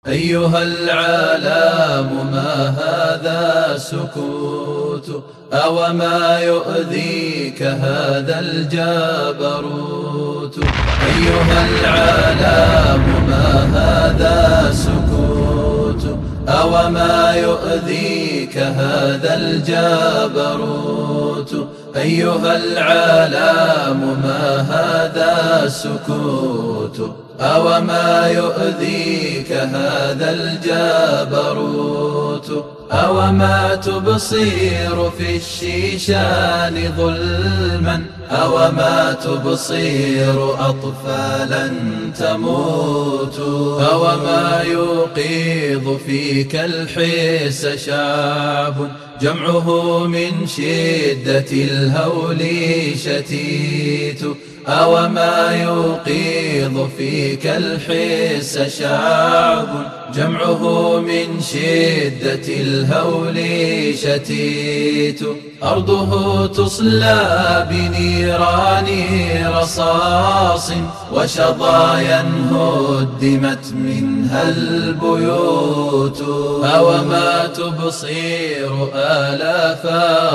أيها العالم ما هذا السكوت أوما يؤذيك هذا الجبروت. أيها العالم ما هذا السكوت أوما يؤذيك هذا الجبروت. أيها العالم ما هذا السكوت أوما يؤذيك هذا الجبروت. أوما تبصير في الشيشان ظلما أوما تبصير أطفالا تموت. أوما يوقظ فيك الحس شعب جمعه من شدة الهول شتيت. أوما يوقظ فيك الحس شعب جمعه من شدة الهول شتيت. أرضه تصلى بنيران رصاص وشظايا هدمت منها البيوت. أوما تبصير آلاف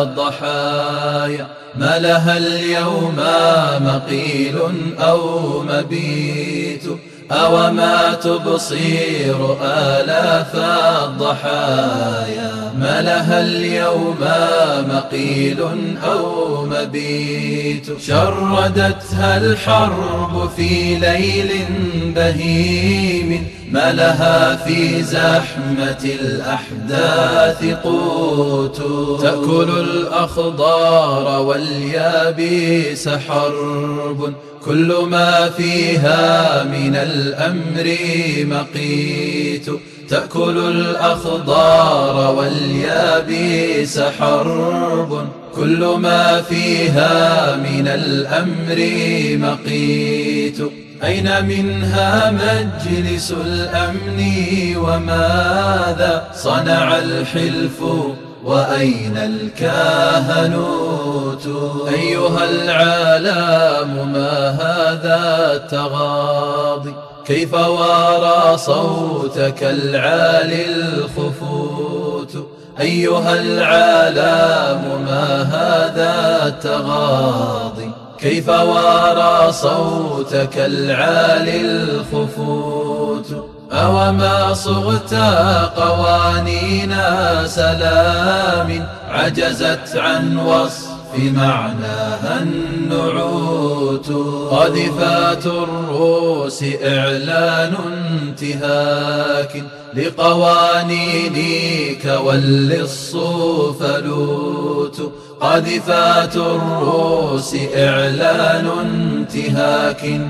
الضحايا ما لها اليوم مقيل أو مبيت. أوما تبصير آلاف الضحايا ما لها اليوم مقيل أو مبيت. شردتها الحرب في ليل بهيم ما لها في زحمة الأحداث قوت. تأكل الأخضار واليابس حرب كل ما فيها من الأمر مقيت. تأكل الأخضار واليابس حرب كل ما فيها من الأمر مقيت. أين منها مجلس الأمن وماذا صنع الحلف وأين الكهنوت. أيها العالم ما هذا التغاضي كيف وارى صوتك العالي الخفوت. أيها العالم ما هذا التغاضي كيف وارى صوتك العالي الخفوت. أوما صغت قوانين سلام عجزت عن وصف معناها النعوت. قاذفات الروس إعلان انتهاك لقوانينك واللص فلوت. قاذفات الروس إعلان انتهاك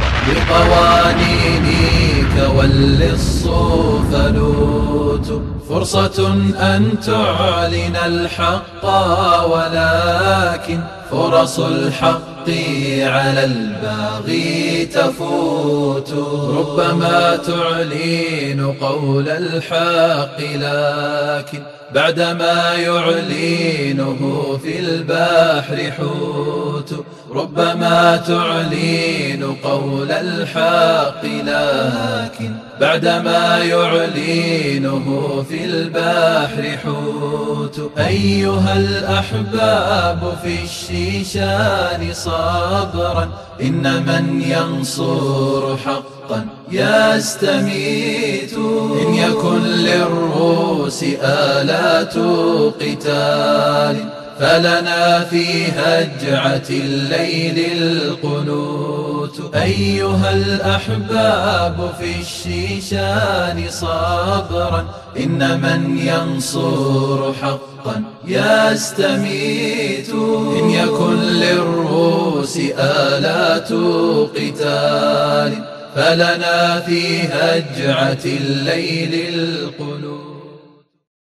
لقوانينك واللص فلوت. فرصة أن تعلن الحق ولكن فرص الحق على الباغي تفوت. ربما تعلن قول الحق لكن بعدما يعلنه في البحر حوت. ربما تعلن قول الحق لكن بعدما يعلنه في البحر حوت. أيها الأحباب في الشيشان صبرا إن من ينصر حقا يستميت. إن يكن للروس آلات قتال فلنا في هجعة الليل القنوت. أيها الأحباب في الشيشان صبرا إن من ينصر حقا يستميت. إن يكن للروس آلات قتال فلنا في هجعة الليل القنوت.